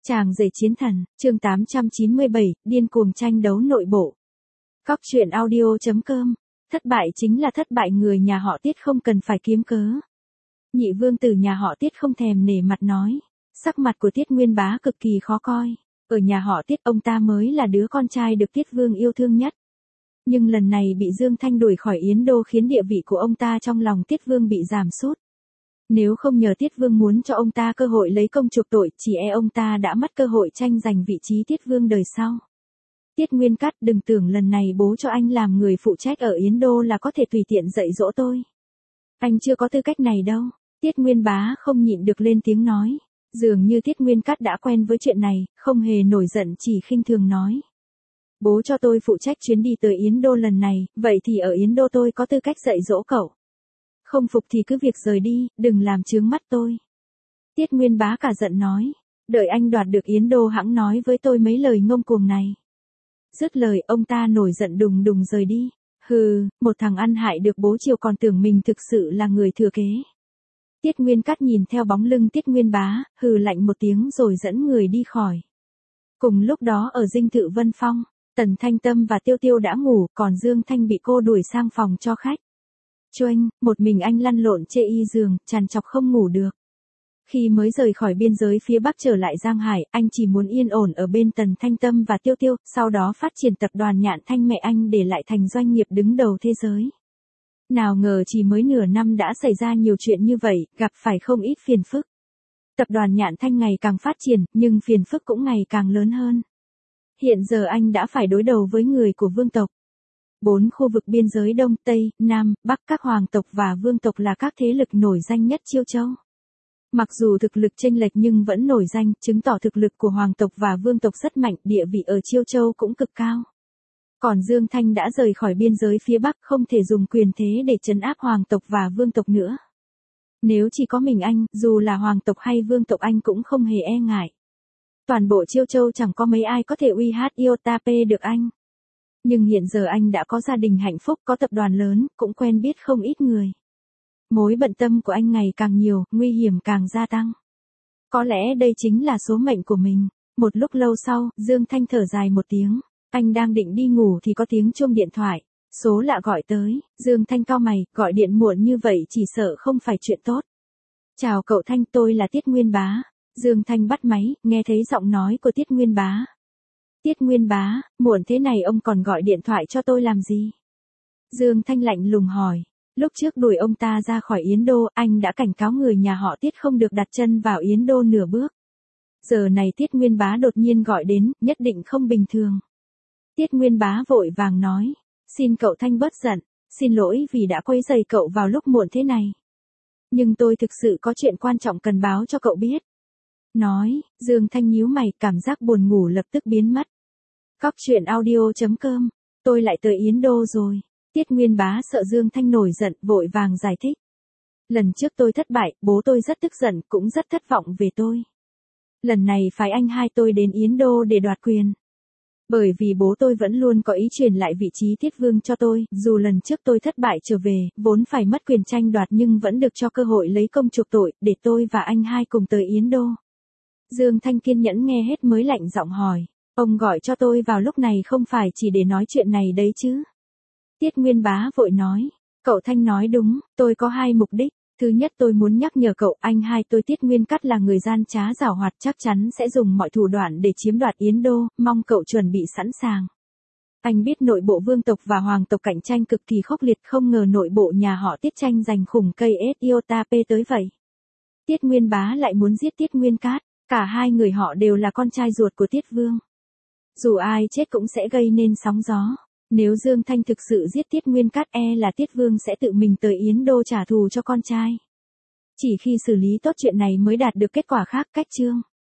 Chàng rể chiến thần, chương 897, điên cuồng tranh đấu nội bộ. Cóc truyện audio.com. Thất bại chính là thất bại, người nhà họ Tiết không cần phải kiếm cớ. Nhị vương tử nhà họ Tiết không thèm nể mặt nói. Sắc mặt của Tiết Nguyên Bá cực kỳ khó coi. Ở nhà họ Tiết ông ta mới là đứa con trai được Tiết Vương yêu thương nhất. Nhưng lần này bị Dương Thanh đuổi khỏi Yến Đô khiến địa vị của ông ta trong lòng Tiết Vương bị giảm sút. Nếu không nhờ Tiết Vương muốn cho ông ta cơ hội lấy công chuộc tội, chỉ e ông ta đã mất cơ hội tranh giành vị trí Tiết Vương đời sau. Tiết Nguyên Cát, đừng tưởng lần này bố cho anh làm người phụ trách ở Yến Đô là có thể tùy tiện dạy dỗ tôi. Anh chưa có tư cách này đâu. Tiết Nguyên Bá không nhịn được lên tiếng nói. Dường như Tiết Nguyên Cát đã quen với chuyện này, không hề nổi giận, chỉ khinh thường nói. Bố cho tôi phụ trách chuyến đi tới Yến Đô lần này, vậy thì ở Yến Đô tôi có tư cách dạy dỗ cậu. Không phục thì cứ việc rời đi, đừng làm chướng mắt tôi. Tiết Nguyên Bá cả giận nói. Đợi anh đoạt được Yến Đô hẵng nói với tôi mấy lời ngông cuồng này. Dứt lời ông ta nổi giận đùng đùng rời đi. Hừ, một thằng ăn hại được bố chiều còn tưởng mình thực sự là người thừa kế. Tiết Nguyên Cát nhìn theo bóng lưng Tiết Nguyên Bá, hừ lạnh một tiếng rồi dẫn người đi khỏi. Cùng lúc đó ở dinh thự Vân Phong, Tần Thanh Tâm và Tiêu Tiêu đã ngủ, còn Dương Thanh bị cô đuổi sang phòng cho khách. Choanh, một mình anh lăn lộn chê y giường, trằn trọc không ngủ được. Khi mới rời khỏi biên giới phía Bắc trở lại Giang Hải, anh chỉ muốn yên ổn ở bên Tần Thanh Tâm và Tiêu Tiêu, sau đó phát triển tập đoàn Nhạn Thanh mẹ anh để lại thành doanh nghiệp đứng đầu thế giới. Nào ngờ chỉ mới nửa năm đã xảy ra nhiều chuyện như vậy, gặp phải không ít phiền phức. Tập đoàn Nhạn Thanh ngày càng phát triển, nhưng phiền phức cũng ngày càng lớn hơn. Hiện giờ anh đã phải đối đầu với người của vương tộc. 4 khu vực biên giới Đông, Tây, Nam, Bắc, các hoàng tộc và vương tộc là các thế lực nổi danh nhất Chiêu Châu. Mặc dù thực lực chênh lệch nhưng vẫn nổi danh, chứng tỏ thực lực của hoàng tộc và vương tộc rất mạnh, địa vị ở Chiêu Châu cũng cực cao. Còn Dương Thanh đã rời khỏi biên giới phía Bắc, không thể dùng quyền thế để trấn áp hoàng tộc và vương tộc nữa. Nếu chỉ có mình anh, dù là hoàng tộc hay vương tộc anh cũng không hề e ngại. Toàn bộ Chiêu Châu chẳng có mấy ai có thể uy hát Iotape được anh. Nhưng hiện giờ anh đã có gia đình hạnh phúc, có tập đoàn lớn, cũng quen biết không ít người. Mối bận tâm của anh ngày càng nhiều, nguy hiểm càng gia tăng. Có lẽ đây chính là số mệnh của mình. Một lúc lâu sau, Dương Thanh thở dài một tiếng. Anh đang định đi ngủ thì có tiếng chuông điện thoại. Số lạ gọi tới, Dương Thanh cau mày, gọi điện muộn như vậy chỉ sợ không phải chuyện tốt. Chào cậu Thanh, tôi là Tiết Nguyên Bá. Dương Thanh bắt máy, nghe thấy giọng nói của Tiết Nguyên Bá. Tiết Nguyên Bá, muộn thế này ông còn gọi điện thoại cho tôi làm gì? Dương Thanh lạnh lùng hỏi. Lúc trước đuổi ông ta ra khỏi Yến Đô, anh đã cảnh cáo người nhà họ Tiết không được đặt chân vào Yến Đô nửa bước. Giờ này Tiết Nguyên Bá đột nhiên gọi đến, nhất định không bình thường. Tiết Nguyên Bá vội vàng nói. Xin cậu Thanh bớt giận, xin lỗi vì đã quấy rầy cậu vào lúc muộn thế này. Nhưng tôi thực sự có chuyện quan trọng cần báo cho cậu biết. Nói, Dương Thanh nhíu mày, cảm giác buồn ngủ lập tức biến mất. Cóc truyện audio.com, tôi lại tới Yến Đô rồi. Tiết Nguyên Bá sợ Dương Thanh nổi giận, vội vàng giải thích. Lần trước tôi thất bại, bố tôi rất tức giận, cũng rất thất vọng về tôi. Lần này phái anh hai tôi đến Yến Đô để đoạt quyền. Bởi vì bố tôi vẫn luôn có ý truyền lại vị trí Tiết Vương cho tôi, dù lần trước tôi thất bại trở về, vốn phải mất quyền tranh đoạt nhưng vẫn được cho cơ hội lấy công chuộc tội, để tôi và anh hai cùng tới Yến Đô. Dương Thanh kiên nhẫn nghe hết mới lạnh giọng hỏi, ông gọi cho tôi vào lúc này không phải chỉ để nói chuyện này đấy chứ? Tiết Nguyên Bá vội nói, cậu Thanh nói đúng, tôi có 2 mục đích. Thứ nhất, tôi muốn nhắc nhở cậu, anh hai tôi Tiết Nguyên Cát là người gian trá giảo hoạt, chắc chắn sẽ dùng mọi thủ đoạn để chiếm đoạt Yến Đô, mong cậu chuẩn bị sẵn sàng. Anh biết nội bộ vương tộc và hoàng tộc cạnh tranh cực kỳ khốc liệt, không ngờ nội bộ nhà họ Tiết tranh giành khủng cây Iotape tới vậy. Tiết Nguyên Bá lại muốn giết Tiết Nguyên Cát, cả hai người họ đều là con trai ruột của Tiết Vương. Dù ai chết cũng sẽ gây nên sóng gió. Nếu Dương Thanh thực sự giết Tiết Nguyên Cát, e là Tiết Vương sẽ tự mình tới Yến Đô trả thù cho con trai. Chỉ khi xử lý tốt chuyện này mới đạt được kết quả khác, cách chương.